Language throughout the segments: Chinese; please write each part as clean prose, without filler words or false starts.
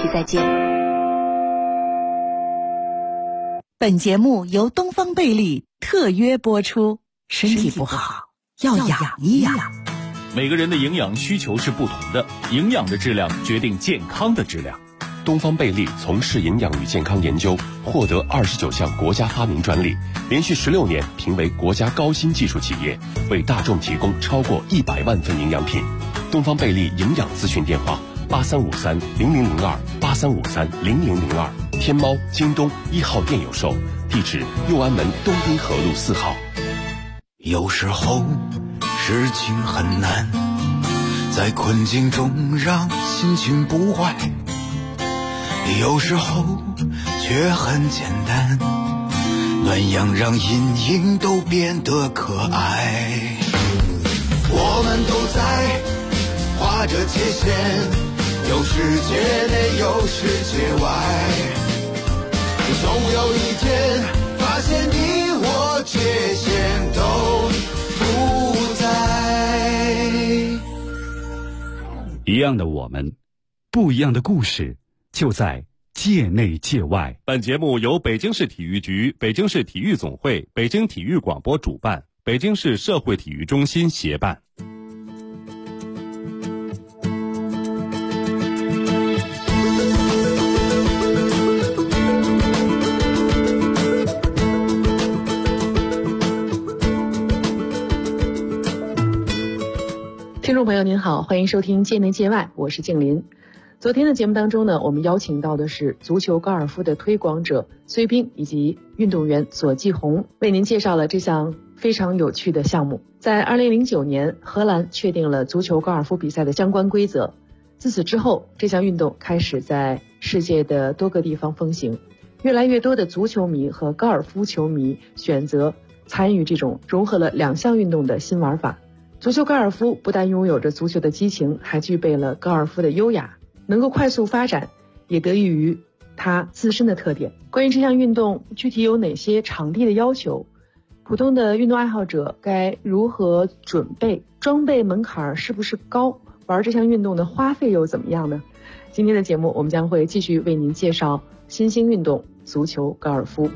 期再见。 本节目由东方贝利特约播出，身体不好要养一养。 每个人的营养需求是不同的，营养的质量决定健康的质量。 东方贝利从事营养与健康研究，获得29项国家发明专利，连续16年评为国家高新技术企业，为大众提供超过100万份营养品。东方贝利营养咨询电话83530002，83530002，天猫、京东1号店有售，地址右安门东滨河路4号。 有时候事情很难，在困境中让心情不坏，有时候却很简单，暖阳让阴影都变得可爱。我们都在画着界限，有世界内有世界外，总有一天发现你我界限都不在。 一样的我们，不一样的故事，就在界内界外。 本节目由北京市体育局、北京市体育总会、北京体育广播主办，北京市社会体育中心协办。 听众朋友您好，欢迎收听界内界外，我是静林。昨天的节目当中呢，我们邀请到的是足球高尔夫的推广者崔斌以及运动员左继红，为您介绍了这项非常有趣的项目。在2009年，荷兰确定了足球高尔夫比赛的相关规则，自此之后，这项运动开始在世界的多个地方风行，越来越多的足球迷和高尔夫球迷选择参与这种融合了两项运动的新玩法。足球高尔夫不但拥有着足球的激情，还具备了高尔夫的优雅，能够快速发展，也得益于它自身的特点。关于这项运动具体有哪些场地的要求，普通的运动爱好者该如何准备，装备门槛是不是高，玩这项运动的花费又怎么样呢？今天的节目我们将会继续为您介绍新兴运动足球高尔夫。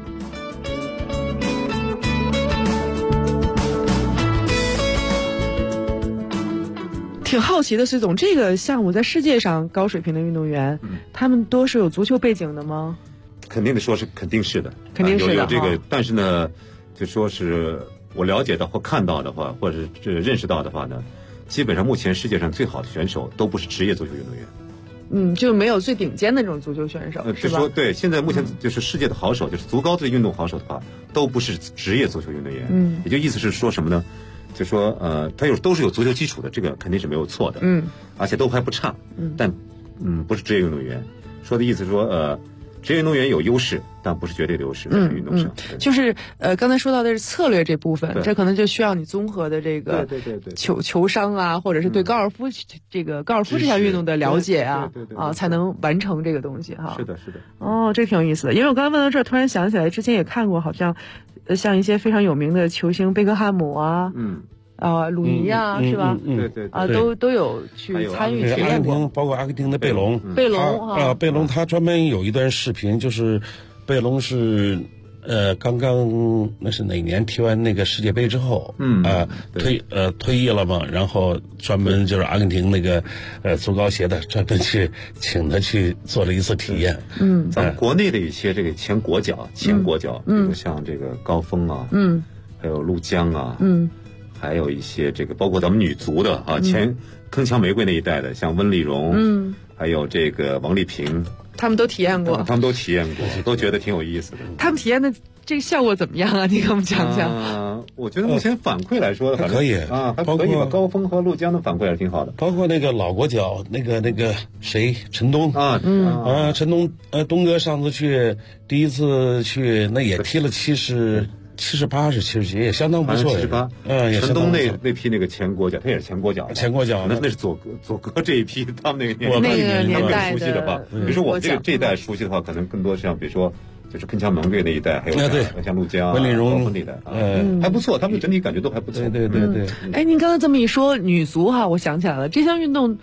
挺好奇的，崔总，这个项目在世界上高水平的运动员，他们都是有足球背景的吗？ 肯定是的， 肯定是的。 有这个，但是呢，就说是我了解到或看到的话，或者是认识到的话呢，基本上目前世界上最好的选手都不是职业足球运动员。 就没有最顶尖的这种足球选手，是吧？ 说对，现在目前就是世界的好手，就是足高的运动好手的话，都不是职业足球运动员。也就意思是说什么呢？就说他都是有足球基础的，这个肯定是没有错的。而且都还不差。但不是职业运动员。说的意思是说职业运动员有优势，但不是绝对的优势在运动上。 就是刚才说到的是策略这部分，这可能就需要你综合的这个球商啊，或者是对高尔夫这项运动的了解啊，才能完成这个东西哈。 是的。 哦，这挺有意思的。因为我刚刚问到这儿，突然想起来之前也看过，好像像一些非常有名的球星贝克汉姆啊，鲁尼啊，是吧？对，都有去参与体验过， 包括阿根廷的贝隆他专门有一段视频，就是贝隆是刚刚那是哪年踢完那个世界杯之后，退役了嘛，然后专门就是阿根廷那个足高协的专门去请他去做了一次体验。 咱们国内的一些这个前国脚，比如像这个高峰啊，还有陆江啊，还有一些这个包括咱们女足的前铿锵玫瑰那一代的，像温丽蓉，还有这个王丽萍， 他们都体验过， 都觉得挺有意思的。 他们体验的这个效果怎么样啊？你给我们讲讲。 我觉得目前反馈来说还可以啊，还可以吧。高峰和陆江的反馈还是挺好的。 包括那个老国脚，那个谁，陈东陈东东哥上次第一次去，那也踢了78是70几，也相当不错。 78，陈东那批那个前国脚，他也是前国脚，那是左哥这一批，他们那个年代熟悉的吧？比如说我这一代熟悉的话，可能更多像比如说就是铿锵玫瑰那一代，还有像陆江、 温丽蓉那一代，还不错，他们整体感觉都还不错。 对。 哎，您刚才这么一说，女足哈，我想起来了，这项运动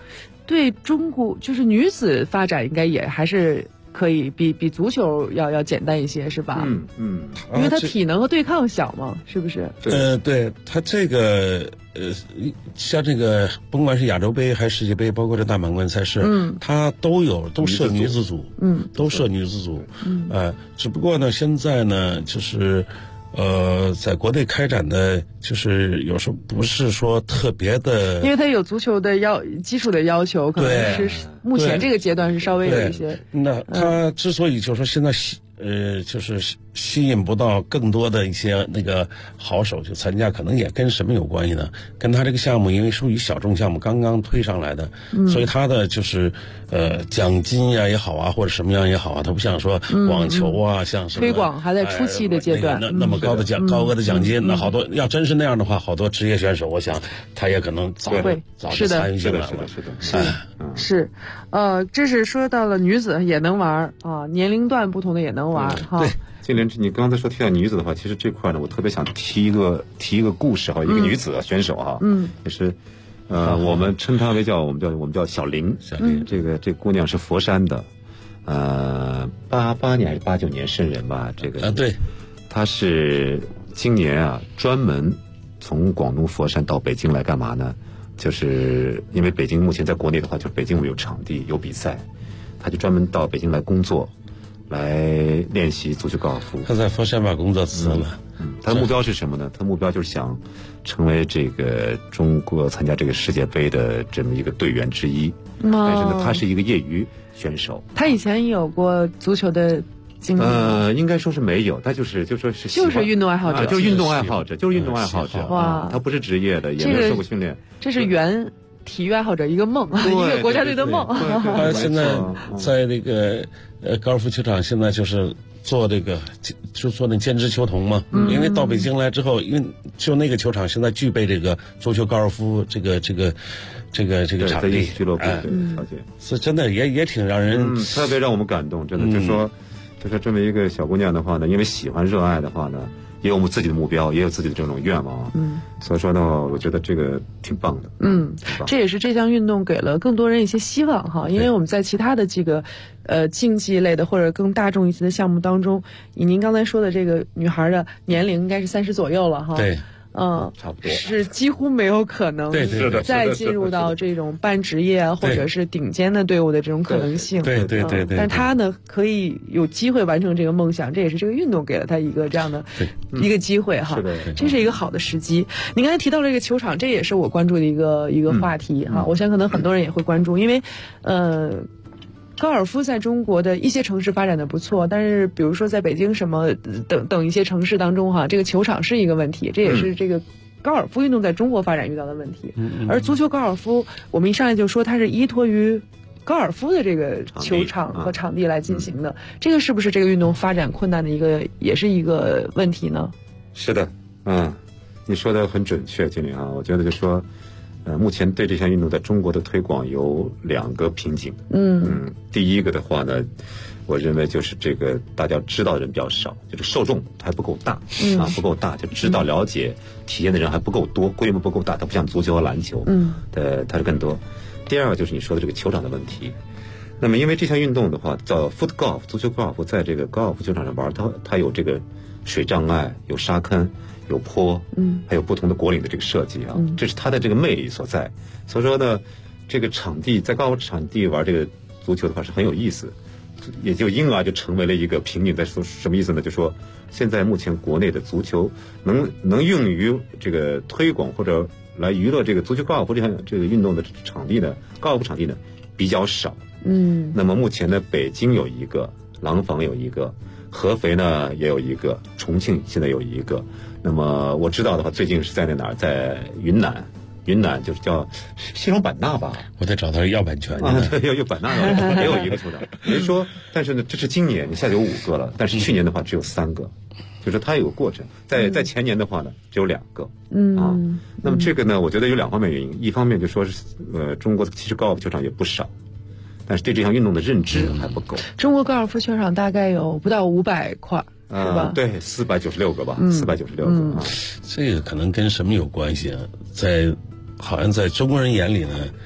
对中国就是女子发展应该也还是可以比足球要简单一些，是吧？因为它体能和对抗小嘛，是不是？ 对，它这个像这个甭管是亚洲杯还是世界杯，包括这大满贯赛事，它都设女子组，都设女子组，只不过呢，现在呢，就是在国内开展的，就是有时候不是说特别的， 因为它有足球的基础的要求，可能是目前这个阶段是稍微有一些。 那它之所以就是说现在就是吸引不到更多的一些那个好手去参加，可能也跟什么有关系呢？跟他这个项目因为属于小众项目，刚刚推上来的，所以他的就是奖金呀也好啊，或者什么样也好啊，他不像说网球啊，像什么推广还在初期的阶段， 那么高额的奖金，那好多要真是那样的话，好多职业选手，我想他也可能早就参与进来了。 是，这是说到了女子也能玩啊，年龄段不同的也能玩哈。 对，金莲，你刚才提到女子的话，其实这块呢，我特别想提一个故事哈，一个女子选手哈，也是，我们称她为我们叫小林，这姑娘是佛山的，88年还是89年生人吧，这个对， 她是今年专门从广东佛山到北京来干嘛呢？就是因为北京目前在国内的话，就是北京有场地有比赛，他就专门到北京来工作，来练习足球高尔夫。 他在佛山把工作辞了。 他的目标是什么呢？他的目标就是想成为这个中国参加这个世界杯的这么一个队员之一。但是呢，他是一个业余选手。 他以前有过足球的经历？ 应该说是没有，他就是运动爱好者， 就是运动爱好者。 哇， 他不是职业的，也没有受过训练。 这是原体育爱好者一个梦，一个国家队的梦。 他现在在那个高尔夫球场，现在就是做这个就做那兼职球童嘛。因为到北京来之后，因为就那个球场现在具备这个足球高尔夫这个场地俱乐部，条件是真的也挺让人特别让我们感动。真的就是说这么一个小姑娘的话呢，因为喜欢热爱的话呢，也有我们自己的目标，也有自己的这种愿望。所以说呢，我觉得这个挺棒的。 这也是这项运动给了更多人一些希望哈。因为我们在其他的这个竞技类的或者更大众一些的项目当中，以您刚才说的这个女孩的年龄应该是30左右了哈。 对。 差不多是几乎没有可能再进入到这种半职业或者是顶尖的队伍的这种可能性。 对。 但他呢，可以有机会完成这个梦想，这也是这个运动给了他一个这样的一个机会哈。这是一个好的时机。您刚才提到这个球场，这也是我关注的一个话题哈。我想可能很多人也会关注，因为高尔夫在中国的一些城市发展的不错，但是比如说在北京什么等一些城市当中哈，这个球场是一个问题，这也是这个高尔夫运动在中国发展遇到的问题。而足球高尔夫，我们一上来就说它是依托于高尔夫的这个球场和场地来进行的，这个是不是这个运动发展困难的也是一个问题呢？ 是的，你说的很准确，经理啊，我觉得就说。目前对这项运动在中国的推广有2个瓶颈。第一个的话呢，我认为就是这个大家知道的人比较少，就是受众还不够大，不够大，就知道了解体验的人还不够多，规模不够大，它不像足球和篮球，它是更多。第二个就是你说的这个球场的问题。那么因为这项运动的话叫 foot golf， 足球高尔夫，在这个高尔夫球场上玩，它有这个水障碍，有沙坑，有坡，还有不同的果岭的这个设计啊，这是它的这个魅力所在。所以说呢，这个场地在高尔夫场地玩这个足球的话是很有意思，也就因而就成为了一个瓶颈。在说什么意思呢？就说现在目前国内的足球能用于这个推广或者来娱乐这个足球高尔夫这个运动的场地呢，高尔夫场地呢比较少。那么目前呢，北京有一个，廊坊有一个，合肥呢也有一个，重庆现在有一个。那么我知道的话，最近是在哪儿？在云南就是叫西双版纳吧。 我得找他要版权对，要版纳也有一个球场。也就是说，但是呢，这是今年，你现在有5个了，但是去年的话只有3个，就是它有个过程。在前年的话呢，只有2个。那么这个呢，我觉得有2方面原因。一方面就说是中国其实高尔夫球场也不少。但是对这项运动的认知还不够。 中国高尔夫球场大概有不到500块，是吧？ 对，496个吧，496个啊。 这个可能跟什么有关系啊？好像在中国人眼里呢，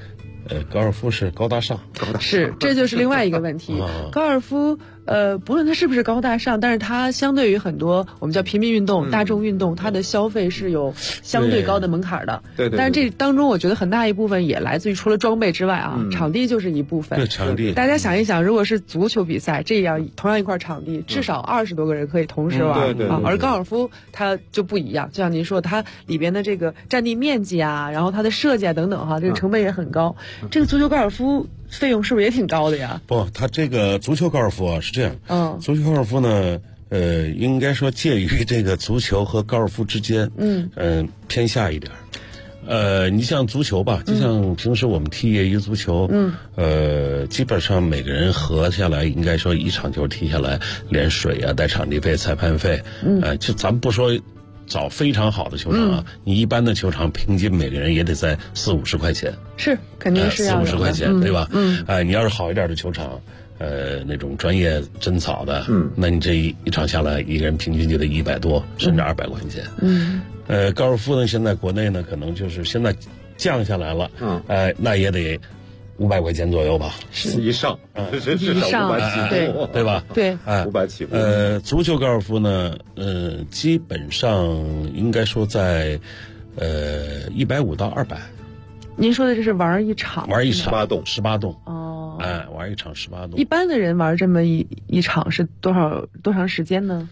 高尔夫是高大上， 是，这就是另外一个问题。高尔夫，不论它是不是高大上，但是它相对于很多我们叫平民运动、大众运动，它的消费是有相对高的门槛的。 对。 但是这当中，我觉得很大一部分也来自于除了装备之外啊，场地就是一部分。 对，场地。 大家想一想，如果是足球比赛，这样同样一块场地，至少20多个人可以同时玩。 对。 而高尔夫它就不一样，就像您说，它里边的这个占地面积啊，然后它的设计啊等等哈，这个成本也很高。这个足球高尔夫费用是不是也挺高的呀？ 不，它这个足球高尔夫啊是这样，足球高尔夫呢，应该说介于这个足球和高尔夫之间，偏下一点。你像足球吧，就像平时我们踢业余足球，基本上每个人合下来，应该说一场球踢下来，连水啊、带场地费、裁判费，就咱们不说找非常好的球场啊，你一般的球场平均每个人也得在40-50块钱， 是肯定是要 40-50块钱，对吧？你要是好一点的球场，那种专业真草的，那你这一场下来，一个人平均就得100多甚至200块钱。高尔夫呢，现在国内呢，可能就是现在降下来了，那也得500块钱左右吧， 以上，至少500起步， 对吧？ 对 ，500起步。 足球高尔夫呢，基本上应该说在150到200。 您说的这是玩一场 18洞哦， 玩一场18洞。 一般的人玩这么一场是多长时间呢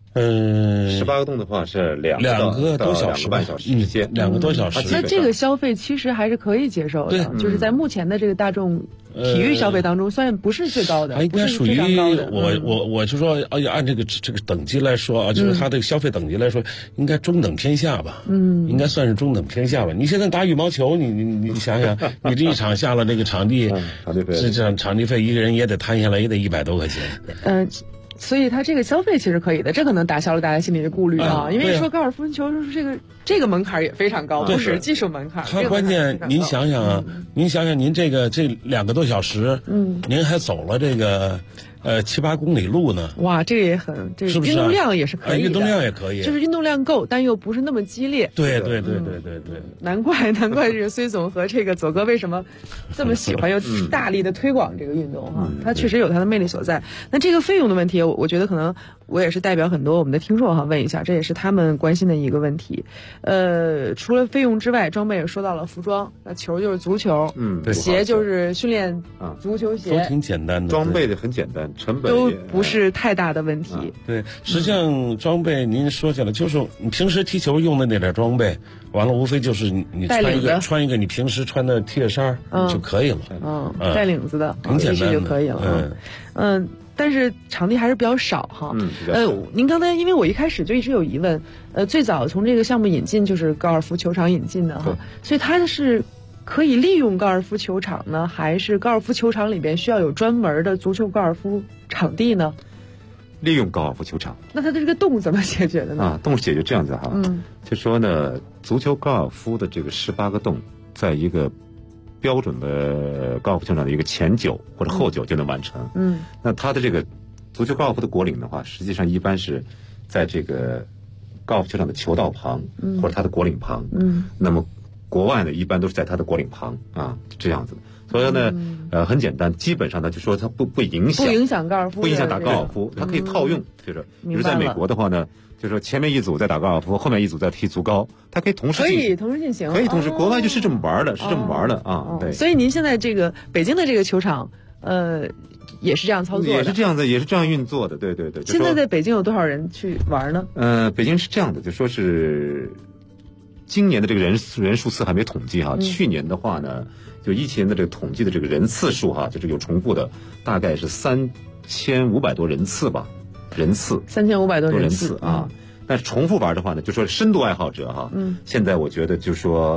？18个洞的话是2个多小时，2个半小时之间 ，2个多小时。 那这个消费其实还是可以接受的，就是在目前的这个大众体育消费当中，算不是最高的， 应该属于我就说，按这个等级来说啊，就是它这个消费等级来说，应该中等偏下吧，应该算是中等偏下吧。你现在打羽毛球，你想想，你这一场下了这个场地费，一个人也得摊下来也得100多块钱。 所以它这个消费其实可以的，这可能打消了大家心里的顾虑啊。因为说高尔夫球这个门槛也非常高，不是技术门槛。 它关键您想想啊，您这2个多小时，您还走了这个7-8公里路呢。 哇，这个也很，这个运动量也是可以的， 运动量也可以， 就是运动量够，但又不是那么激烈。 对。 难怪这个崔总和这个左哥为什么这么喜欢又大力的推广这个运动哈，它确实有它的魅力所在。那这个费用的问题，我觉得可能我也是代表很多我们的听众哈问一下，这也是他们关心的一个问题。除了费用之外，装备也说到了服装，那球就是足球，鞋就是训练足球鞋， 都挺简单的， 装备的很简单，成本都不是太大的问题。 对，实际上装备您说起来，就是你平时踢球用的那点装备，完了无非就是你穿一个你平时穿的 T 恤衫就可以了， 带领子的很简单就可以了。但是场地还是比较少哈。您刚才因为我一开始就一直有疑问，最早从这个项目引进就是高尔夫球场引进的哈，所以它是可以利用高尔夫球场呢，还是高尔夫球场里边需要有专门的足球高尔夫场地呢？ 利用高尔夫球场。 那它的这个洞怎么解决的呢？ 洞是解决这样子哈，就说呢，足球高尔夫的这个18个洞，在一个标准的高尔夫球场的一个前9或者后9就能完成。那它的这个足球高尔夫的果岭的话，实际上一般是在这个高尔夫球场的球道旁，或者它的果岭旁。那么国外呢，一般都是在它的果岭旁这样子。所以呢，很简单，基本上呢，就说它不影响高尔夫， 不影响打高尔夫，它可以套用，就是比如在美国的话呢，就是说前面一组在打高尔夫，后面一组在踢足高，它可以同时进行，可以同时，国外就是这么玩的，对。 所以您现在这个北京的这个球场，也是这样操作的， 也是这样的，也是这样运作的，对。 现在在北京有多少人去玩呢？ 北京是这样的，就说是今年的这个人数次还没统计哈，去年的话呢，就疫情的这个统计的这个人次数哈，就是有重复的，大概是3500多人次吧，3500 多人次啊。但是重复玩的话呢，就说深度爱好者哈，现在我觉得就说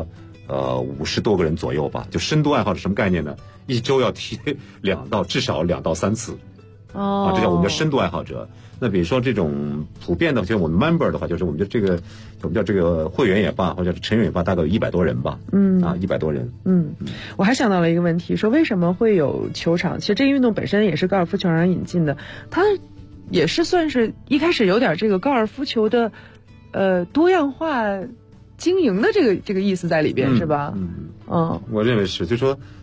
50多个人左右吧。就深度爱好者什么概念呢？一周要踢至少2到3次，这叫我们叫深度爱好者。那比如说这种普遍的，就我们 member 的话，就是我们叫这个会员也罢，或者是成员也罢，大概有100多人吧。100多人。 我还想到了一个问题，说为什么会有球场？其实这个运动本身也是高尔夫球场引进的，它也是算是一开始有点这个高尔夫球的多样化经营的这个意思在里边，是吧？ 我认为是，就是说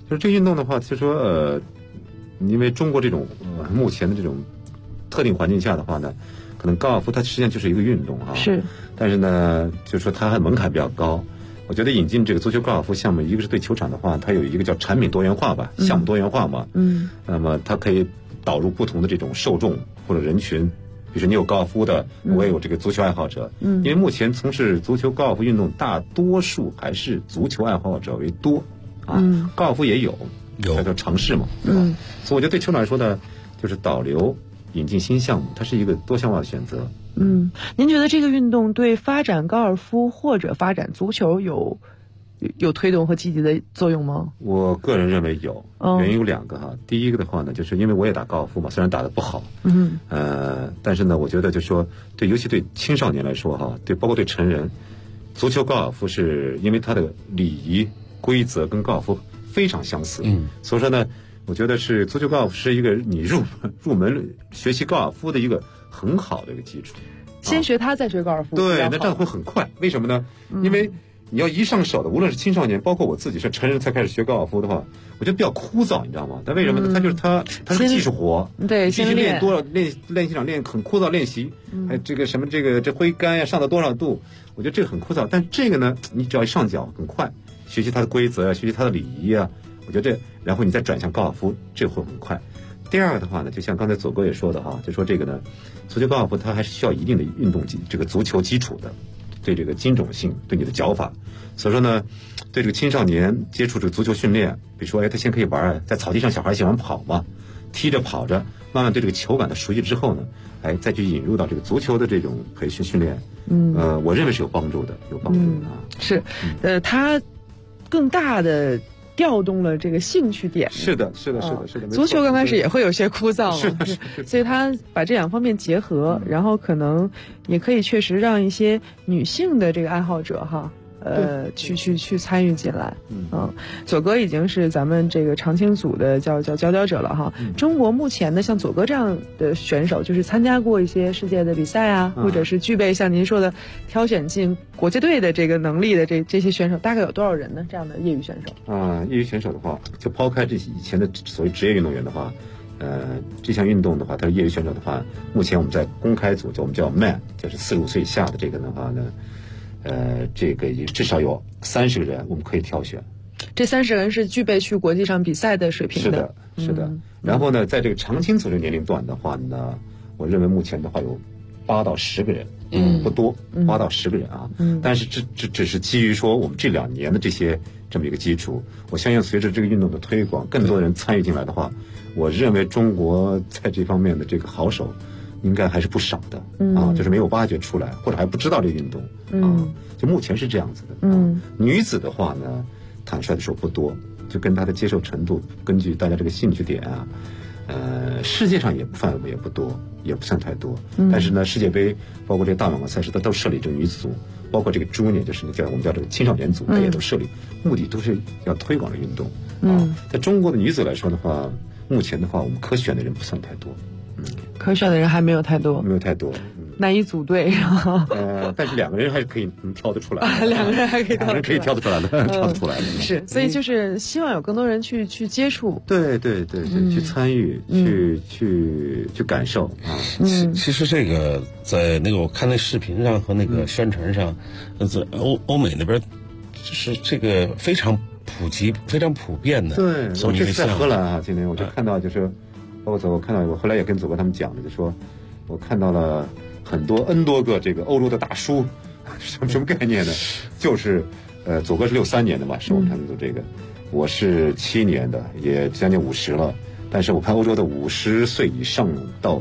就是这个运动的话，就说因为中国这种目前的这种特定环境下的话呢，可能高尔夫它实际上就是一个运动啊。 是。 但是呢，就是说它还门槛比较高。我觉得引进这个足球高尔夫项目，一个是对球场的话，它有一个叫产品多元化吧，项目多元化嘛。那么它可以导入不同的这种受众或者人群，比如说你有高尔夫的，我也有这个足球爱好者。因为目前从事足球高尔夫运动，大多数还是足球爱好者为多啊。高尔夫也有叫尝试嘛，对吧？所以我觉得对球场来说呢，就是导流引进新项目，它是一个多项化的选择。 您觉得这个运动对发展高尔夫或者发展足球有推动和积极的作用吗？ 我个人认为有，原因有2个哈。第一个的话呢，就是因为我也打高尔夫嘛，虽然打得不好，但是呢，我觉得就是说尤其对青少年来说哈，包括对成人，足球高尔夫是因为它的礼仪规则跟高尔夫非常相似，所以说呢，我觉得是足球高尔夫是一个你入门学习高尔夫的一个很好的一个基础。 先学它再学高尔夫， 对，那这样会很快。为什么呢？因为你要一上手的，无论是青少年，包括我自己是成人才开始学高尔夫的话，我觉得比较枯燥，你知道吗？但为什么呢？它是个技术活， 对， 必须练多少练习场练很枯燥练习，还这个什么这挥杆呀，上到多少度，我觉得这个很枯燥。但这个呢，你只要一上脚很快，学习它的规则啊，学习它的礼仪啊，我觉得然后你再转向高尔夫，这会很快。第二个的话呢，就像刚才左哥也说的哈，就说这个呢，足球高尔夫它还是需要一定的运动这个足球基础的，对这个精准性，对你的脚法。所以说呢，对这个青少年接触这个足球训练，比如说他先可以玩，在草地上小孩喜欢跑嘛，踢着跑着，慢慢对这个球感的熟悉之后呢，再去引入到这个足球的这种培训练，我认为是有帮助的啊。 是，它更大的调动了这个兴趣点。 是的。 足球刚开始也会有些枯燥嘛， 所以他把这2方面结合，然后可能也可以确实让一些女性的这个爱好者哈，去参与进来。左哥已经是咱们这个常青组的佼佼者了哈。中国目前呢，像左哥这样的选手，就是参加过一些世界的比赛啊，或者是具备像您说的挑选进国际队的这个能力的这些选手，大概有多少人呢？这样的业余选手业余选手的话，就抛开这些以前的所谓职业运动员的话，这项运动的话，它是业余选手的话，目前我们在公开组，我们叫 MAN， 就是45岁以下的这个的话呢，这个也至少有30个人我们可以挑选。 这30个人是具备去国际上比赛的水平的。 是的。然后呢，在这个常青组这个年龄段的话呢，我认为目前的话有8到10个人，不多，8到10个人啊。但是这只是基于说我们这2年的这么一个基础。我相信随着这个运动的推广，更多人参与进来的话，我认为中国在这方面的这个好手应该还是不少的就是没有挖掘出来，或者还不知道这个运动就目前是这样子的。女子的话呢，坦率的说不多，就跟她的接受程度，根据大家这个兴趣点啊，世界上范围也不多，也不算太多。但是呢，世界杯包括这个大满贯赛事，它都设立这个女子组，包括这个junior，就是我们叫这个青少年组，它也都设立，目的都是要推广这运动在中国的女子来说的话，目前的话，我们可选的人不算太多。 可选的人还没有太多。难以组队，然后但是2个人还是可以挑得出来的。2个人还可以挑得出来的，挑得出来的。 是，所以就是希望有更多人去接触。 对，去参与，去感受啊。 其实这个在那个我看那视频上和那个宣传上，在欧美那边，就是这个非常普及、非常普遍的。 对，我这是在荷兰啊，今天我就看到，就是包括我看到，我后来也跟左哥他们讲的，就说我看到了很多 N 多个这个欧洲的大叔，什么概念呢？就是左哥是63年的嘛，是我们常青组这个，我是7年的，也将近50了。但是我看欧洲的50岁以上到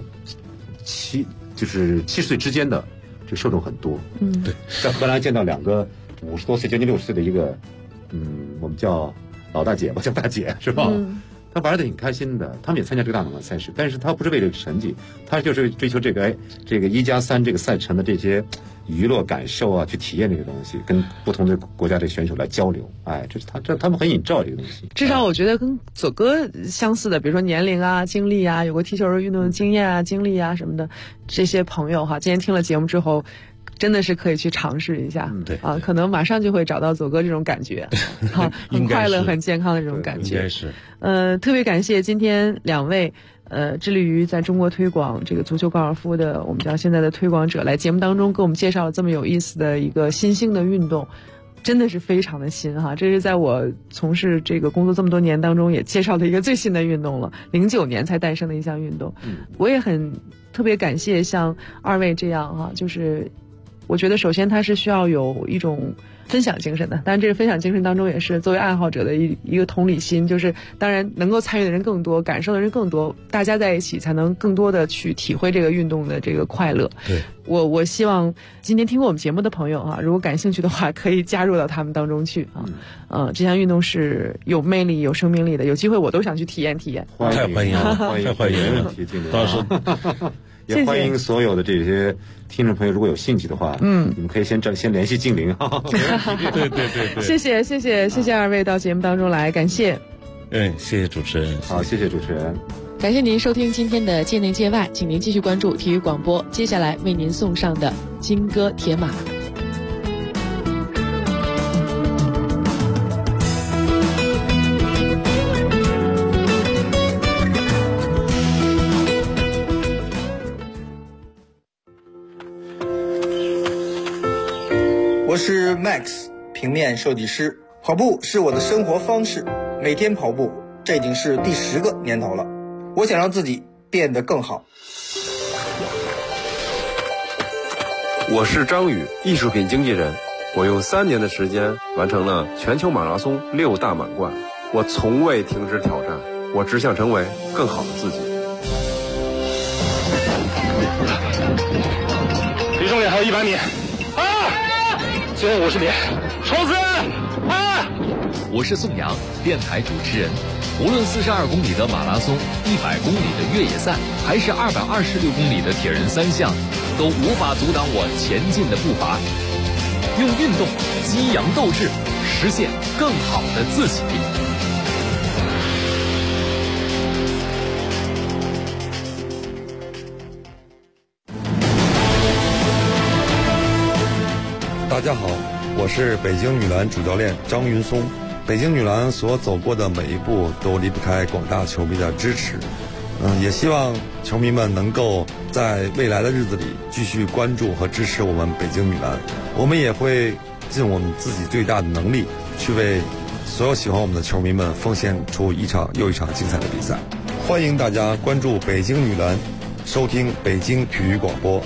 70岁之间的这个受众很多。对，在荷兰见到2个50多岁将近60岁的一个，我们叫老大姐吧，叫大姐是吧？他玩得挺开心的，他们也参加这个大满贯赛事，但是他不是为了成绩，他就是追求这个1+3这个赛程的这些娱乐感受啊，去体验这个东西，跟不同的国家的选手来交流。这是他们很引照这个东西。 至少我觉得跟左哥相似的，比如说年龄啊、经历啊，有过踢球运动的经验啊、经历啊什么的，这些朋友哈，今天听了节目之后， 真的是可以去尝试一下。 对啊，可能马上就会找到左哥这种感觉，很快乐、很健康的这种感觉。 应该是。 特别感谢今天2位。致力于在中国推广这个足球高尔夫的我们叫现在的推广者，来节目当中给我们介绍了这么有意思的一个新兴的运动，真的是非常的新哈。这是在我从事这个工作这么多年当中也介绍的一个最新的运动了，09年才诞生的一项运动。我也很特别感谢像2位这样哈，就是我觉得首先它是需要有一种分享精神的，当然这个分享精神当中也是作为爱好者的一个同理心，就是当然能够参与的人更多，感受的人更多，大家在一起才能更多的去体会这个运动的这个快乐。 对， 我希望今天听过我们节目的朋友啊，如果感兴趣的话，可以加入到他们当中去啊。这项运动是有魅力、有生命力的，有机会我都想去体验体验。 太欢迎了，太欢迎了，到时候。 也欢迎所有的这些听众朋友，如果有兴趣的话，你们可以先联系静玲哈。 对， 谢谢2位到节目当中来，感谢。 谢谢主持人。 好，谢谢主持人。 感谢您收听今天的界内界外，请您继续关注体育广播，接下来为您送上的金戈铁马。 我是 Max 平面设计师，跑步是我的生活方式，每天跑步，这已经是第10个年头了。我想让自己变得更好。 我是张宇，艺术品经纪人，我用3年的时间完成了全球马拉松6大满贯。我从未停止挑战，我只想成为更好的自己。 离终点还有100米。最后50米，冲刺！ 我是宋阳，电台主持人。无论42公里的马拉松、100公里的越野赛，还是226公里的铁人3项，都无法阻挡我前进的步伐。用运动激扬斗志，实现更好的自己。 大家好，我是北京女篮主教练张云松。北京女篮所走过的每一步都离不开广大球迷的支持。也希望球迷们能够在未来的日子里继续关注和支持我们北京女篮。我们也会尽我们自己最大的能力，去为所有喜欢我们的球迷们奉献出一场又一场精彩的比赛。欢迎大家关注北京女篮，收听北京体育广播。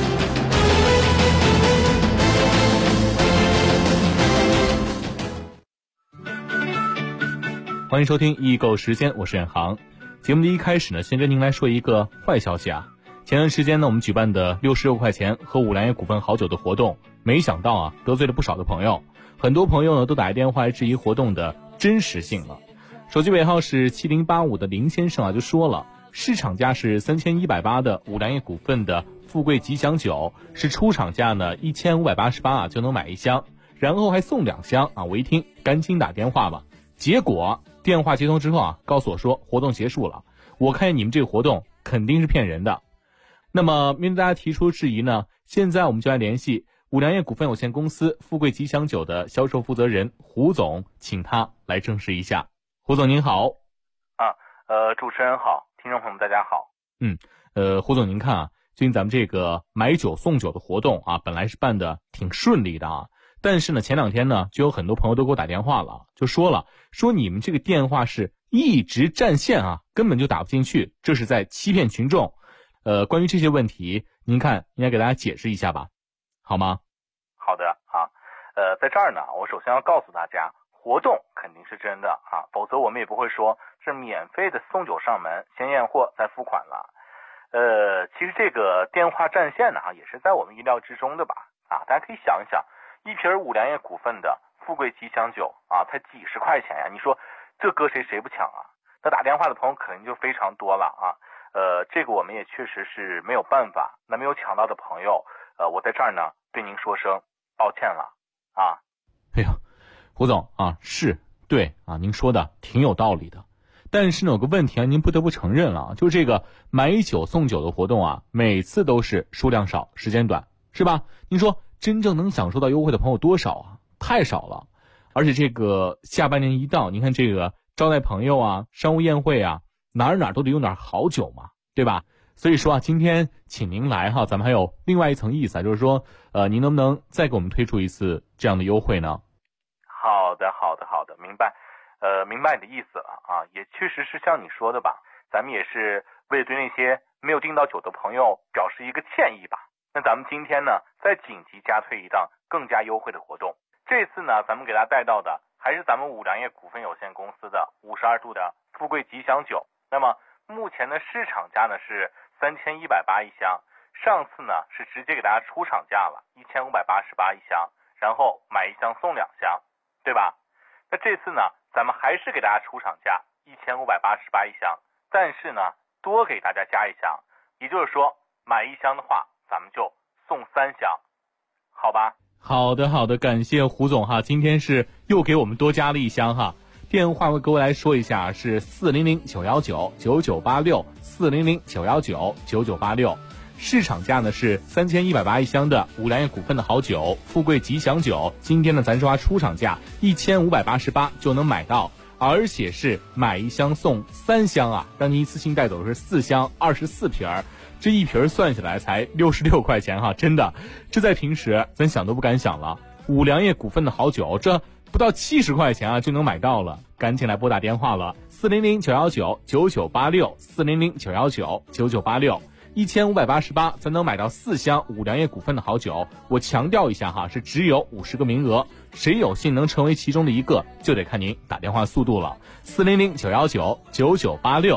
欢迎收听易购时间，我是远航。节目的一开始呢，先跟您来说一个坏消息啊。前段时间呢，我们举办的66块钱喝五粮液股份好酒的活动，没想到啊，得罪了不少的朋友。很多朋友呢，都打来电话来质疑活动的真实性了。手机尾号是7085的林先生啊，就说了，市场价是3180的五粮液股份的富贵吉祥酒，是出厂价呢1588啊就能买1箱，然后还送2箱啊。我一听，赶紧打电话吧。结果电话接通之后啊，告诉我说活动结束了。我看见你们这个活动肯定是骗人的。那么面对大家提出质疑呢，现在我们就来联系五粮液股份有限公司富贵吉祥酒的销售负责人胡总，请他来证实一下。胡总您好。 主持人好，听众朋友们大家好。 胡总您看啊，最近咱们这个买酒送酒的活动啊，本来是办的挺顺利的啊。但是呢，前2天呢，就有很多朋友都给我打电话了，就说你们这个电话是一直占线啊，根本就打不进去，这是在欺骗群众。关于这些问题，您看应该给大家解释一下吧，好吗？ 好的啊，在这儿呢，我首先要告诉大家，活动肯定是真的啊，否则我们也不会说是免费的送酒上门，先验货再付款了。其实这个电话占线呢，也是在我们意料之中的吧？啊，大家可以想一想。一瓶五粮液股份的富贵吉祥酒啊，才几十块钱呀！你说这搁谁不抢啊？那打电话的朋友肯定就非常多了啊。这个我们也确实是没有办法。那没有抢到的朋友，我在这儿呢对您说声抱歉了啊。 哎呀，胡总啊，是对啊，您说的挺有道理的。但是呢，有个问题啊，您不得不承认了，就是这个买酒送酒的活动啊，每次都是数量少、时间短， 是吧？您说真正能享受到优惠的朋友多少啊？太少了。而且这个下半年一到，您看这个招待朋友啊、商务宴会啊，哪儿都得用点好酒嘛，对吧？所以说啊，今天请您来哈，咱们还有另外一层意思啊，就是说，您能不能再给我们推出一次这样的优惠呢？ 好的，明白。明白你的意思了啊，也确实是像你说的吧，咱们也是为了对那些没有订到酒的朋友表示一个歉意吧。那咱们今天呢，再紧急加推一档更加优惠的活动。这次呢，咱们给大家带到的还是咱们五粮液股份有限公司的52度的富贵吉祥酒。那么目前的市场价呢是3180一箱，上次呢是直接给大家出厂价了1588一箱，然后买一箱送2箱，对吧？那这次呢，咱们还是给大家出厂价1588一箱，但是呢多给大家加1箱，也就是说买1箱的话咱们就送3箱，好吧？ 好的，感谢胡总哈，今天是又给我们多加了1箱哈。电话我给我来说一下，是400-919-9986 400-919-9986，市场价呢是3180一箱的五粮液股份的好酒富贵吉祥酒，今天呢咱说出厂价1588就能买到，而且是买1箱送3箱啊，让您一次性带走的是4箱24瓶儿，这一瓶算下来才66块钱哈，真的，这在平时咱想都不敢想了。五粮液股份的好酒，这不到70块钱啊就能买到了，赶紧来拨打电话了，400-919-9986 400-919-9986。1588才能买到4箱五粮液股份的好酒，我强调一下哈，是只有50个名额，谁有幸能成为其中的一个，就得看您打电话速度了。400-919-9986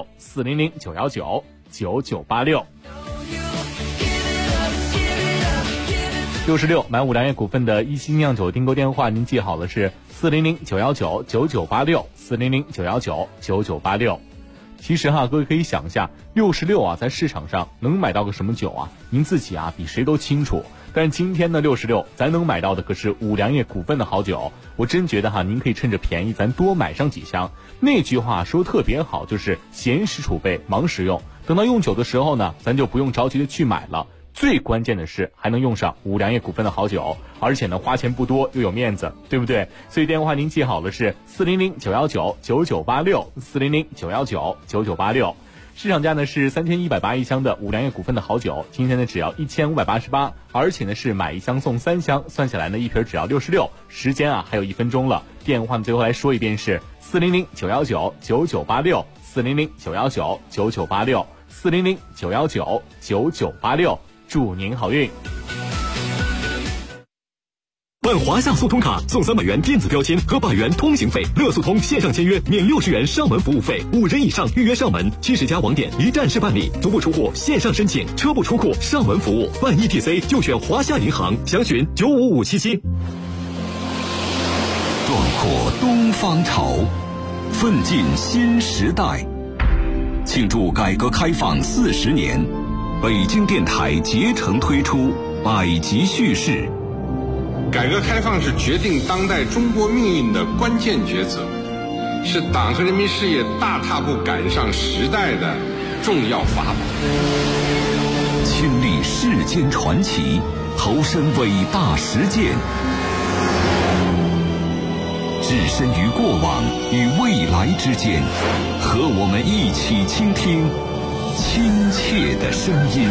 400-919-9986。66买五粮液股份的一星酿酒订购电话，您记好了是400-919-9986 400-919-9986。其实哈，各位可以想一下，66啊，在市场上能买到个什么酒啊？您自己啊，比谁都清楚。但是今天的66，咱能买到的可是五粮液股份的好酒。我真觉得哈，您可以趁着便宜，咱多买上几箱。那句话说特别好，就是闲时储备，忙时用。等到用酒的时候呢，咱就不用着急的去买了。最关键的是还能用上五粮液股份的好酒，而且呢花钱不多又有面子，对不对？所以电话您记好了是400-919-9986 400-919-9986。市场价呢是3180一箱的五粮液股份的好酒，今天呢只要1588，而且呢是买1箱送3箱，算下来呢一瓶只要66。时间啊还有1分钟了，电话呢最后来说一遍是400-919-9986 400-919-9986 400-919-9986。祝您好运。 办华夏速通卡送300元电子标签和100元通行费，乐速通线上签约免60元上门服务费，5人以上预约上门，70家网点一站式办理，足不出户线上申请，车不出库上门服务，办 ETC 就选华夏银行，详询95577。 壮阔东方潮，奋进新时代，庆祝改革开放40年。北京电台竭诚推出百集叙事。 改革开放是决定当代中国命运的关键抉择，是党和人民事业大踏步赶上时代的重要法宝。 亲历世间传奇，投身伟大实践，置身于过往与未来之间，和我们一起倾听亲切的声音。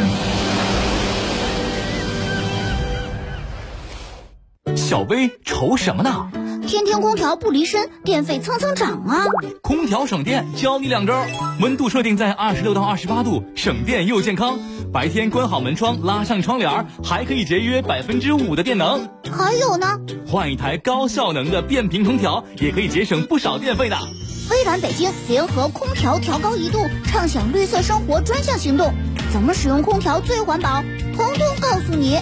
小薇愁什么呢？ 天天空调不离身，电费蹭蹭涨啊！ 空调省电，教你2招：温度设定在26到28度，省电又健康；白天关好门窗，拉上窗帘，还可以节约5%的电能。 还有呢， 换一台高效能的变频空调，也可以节省不少电费的。 微软北京联合空调调高1度，畅享绿色生活专项行动，怎么使用空调最环保，统统告诉你。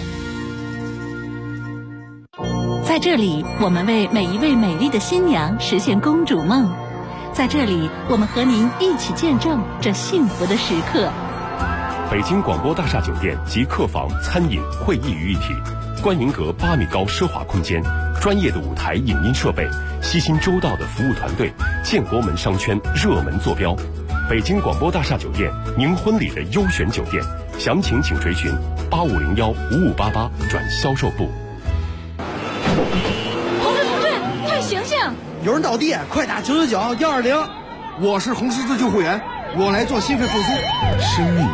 在这里，我们为每一位美丽的新娘实现公主梦。在这里，我们和您一起见证这幸福的时刻。 北京广播大厦酒店集客房、餐饮、会议于一体，观云阁8米高奢华空间，专业的舞台影音设备，悉心周到的服务团队，建国门商圈热门坐标。 北京广播大厦酒店，您婚礼的优选酒店。详情请垂询85015588转销售部。 红队同志，快醒醒！ 有人倒地，快打999-120。 我是红十字救护员，我来做心肺复苏。 生命